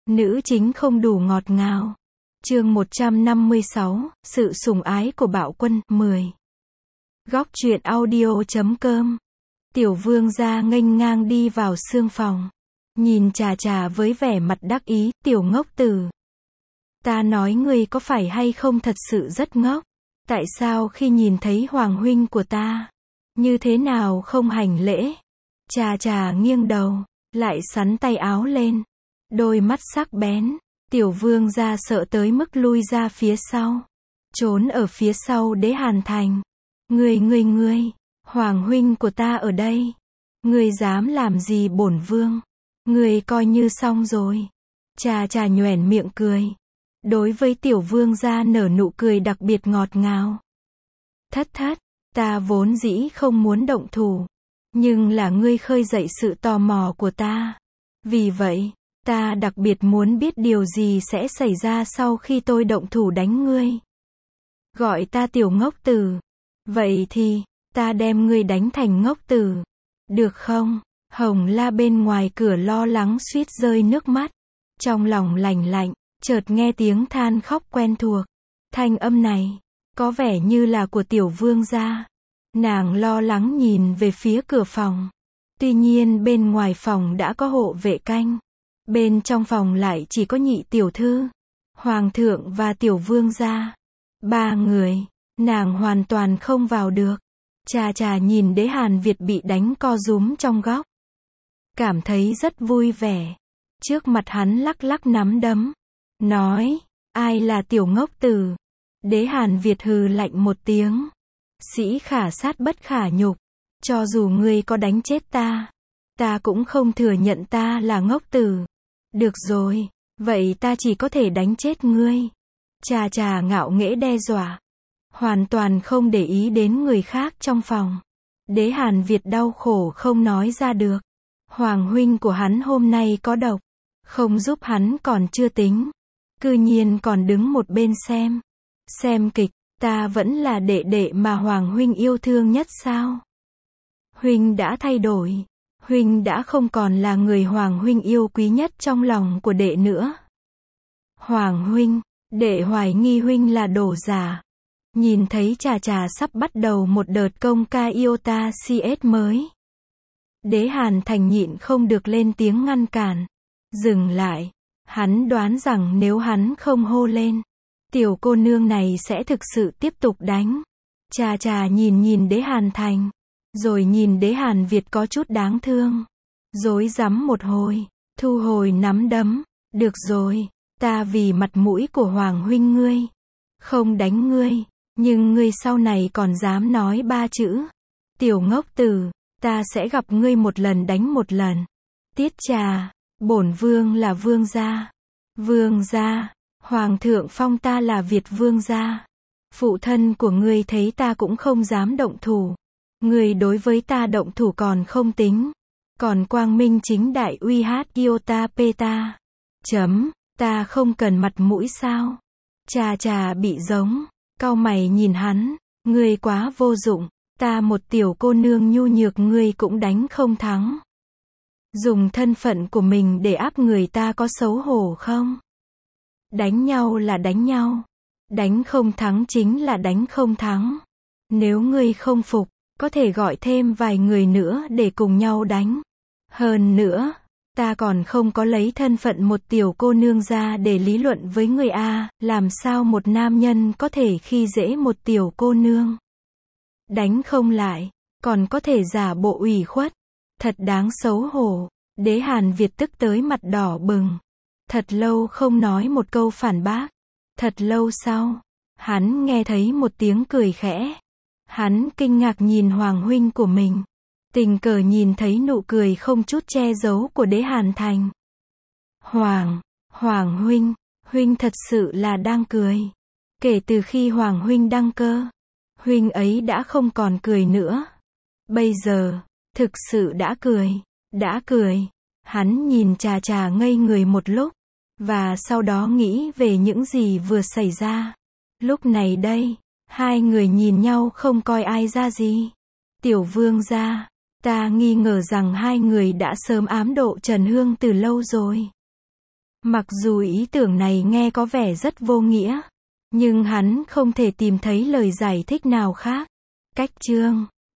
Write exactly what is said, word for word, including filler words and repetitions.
Nữ chính không đủ ngọt ngào. Chương một trăm năm mươi sáu, sự sủng ái của Bạo Quân, mười. Góc truyện audio chấm com. Tiểu vương gia nghênh ngang đi vào sương phòng. Nhìn Trà Trà với vẻ mặt đắc ý, tiểu ngốc tử. Ta nói ngươi có phải hay không thật sự rất ngốc. Tại sao khi nhìn thấy hoàng huynh của ta, như thế nào không hành lễ? Trà Trà nghiêng đầu, lại xắn tay áo lên. Đôi mắt sắc bén, tiểu vương gia sợ tới mức lui ra phía sau. Trốn ở phía sau Đế Hàn Thành. Ngươi ngươi ngươi, hoàng huynh của ta ở đây. Ngươi dám làm gì bổn vương? Ngươi coi như xong rồi. Trà Trà nhoẻn miệng cười. Đối với tiểu vương gia nở nụ cười đặc biệt ngọt ngào. Thất thất, ta vốn dĩ không muốn động thủ. Nhưng là ngươi khơi dậy sự tò mò của ta. Vì vậy, ta đặc biệt muốn biết điều gì sẽ xảy ra sau khi tôi động thủ đánh ngươi. Gọi ta tiểu ngốc tử. Vậy thì, ta đem ngươi đánh thành ngốc tử. Được không? Hồng La bên ngoài cửa lo lắng suýt rơi nước mắt. Trong lòng lành lạnh, chợt nghe tiếng than khóc quen thuộc. Thanh âm này, có vẻ như là của tiểu vương gia. Nàng lo lắng nhìn về phía cửa phòng. Tuy nhiên bên ngoài phòng đã có hộ vệ canh. Bên trong phòng lại chỉ có nhị tiểu thư, hoàng thượng và tiểu vương gia. Ba người, nàng hoàn toàn không vào được. Trà Trà nhìn Đế Hàn Việt bị đánh co rúm trong góc. Cảm thấy rất vui vẻ. Trước mặt hắn lắc lắc nắm đấm. Nói, ai là tiểu ngốc tử? Đế Hàn Việt hừ lạnh một tiếng. Sĩ khả sát bất khả nhục. Cho dù ngươi có đánh chết ta, ta cũng không thừa nhận ta là ngốc tử. Được rồi, vậy ta chỉ có thể đánh chết ngươi. Trà Trà ngạo nghễ đe dọa. Hoàn toàn không để ý đến người khác trong phòng. Đế Hàn Việt đau khổ không nói ra được. Hoàng huynh của hắn hôm nay có độc. Không giúp hắn còn chưa tính. Cư nhiên còn đứng một bên xem. Xem kịch, ta vẫn là đệ đệ mà Hoàng huynh yêu thương nhất sao? Huynh đã thay đổi. Huynh đã không còn là người Hoàng huynh yêu quý nhất trong lòng của đệ nữa. Hoàng huynh, đệ hoài nghi huynh là đồ giả. Nhìn thấy Trà Trà sắp bắt đầu một đợt công ca Iota xê ét mới. Đế Hàn Thành nhịn không được lên tiếng ngăn cản. Dừng lại. Hắn đoán rằng nếu hắn không hô lên, tiểu cô nương này sẽ thực sự tiếp tục đánh. Trà Trà nhìn nhìn Đế Hàn Thành. Rồi nhìn Đế Hàn Việt có chút đáng thương. Rối rắm một hồi. Thu hồi nắm đấm. Được rồi. Ta vì mặt mũi của Hoàng huynh ngươi. Không đánh ngươi. Nhưng ngươi sau này còn dám nói ba chữ. Tiểu ngốc tử. Ta sẽ gặp ngươi một lần đánh một lần. Tiết Trà. Bổn vương là vương gia. Vương gia. Hoàng thượng phong ta là Việt vương gia. Phụ thân của ngươi thấy ta cũng không dám động thủ. Ngươi đối với ta động thủ còn không tính. Còn quang minh chính đại uy hát Iota Peta. Chấm. Ta không cần mặt mũi sao? Trà Trà bị giống. Cau mày nhìn hắn. Ngươi quá vô dụng. Ta một tiểu cô nương nhu nhược ngươi cũng đánh không thắng. Dùng thân phận của mình để áp người ta có xấu hổ không? Đánh nhau là đánh nhau. Đánh không thắng chính là đánh không thắng. Nếu ngươi không phục, có thể gọi thêm vài người nữa để cùng nhau đánh. Hơn nữa, ta còn không có lấy thân phận một tiểu cô nương ra để lý luận với người A, làm sao một nam nhân có thể khi dễ một tiểu cô nương. Đánh không lại, còn có thể giả bộ ủy khuất. Thật đáng xấu hổ. Đế Hàn Việt tức tới mặt đỏ bừng. Thật lâu không nói một câu phản bác. Thật lâu sau, hắn nghe thấy một tiếng cười khẽ. Hắn kinh ngạc nhìn Hoàng huynh của mình. Tình cờ nhìn thấy nụ cười không chút che giấu của Đế Hàn Thành. Hoàng, Hoàng huynh, huynh thật sự là đang cười. Kể từ khi Hoàng huynh đăng cơ, huynh ấy đã không còn cười nữa. Bây giờ, thực sự đã cười, đã cười. Hắn nhìn Trà Trà ngây người một lúc, và sau đó nghĩ về những gì vừa xảy ra. Lúc này đây, hai người nhìn nhau không coi ai ra gì. Tiểu vương gia, ta nghi ngờ rằng hai người đã sớm ám độ Trần Hương từ lâu rồi. Mặc dù ý tưởng này nghe có vẻ rất vô nghĩa, nhưng hắn không thể tìm thấy lời giải thích nào khác. Cách chương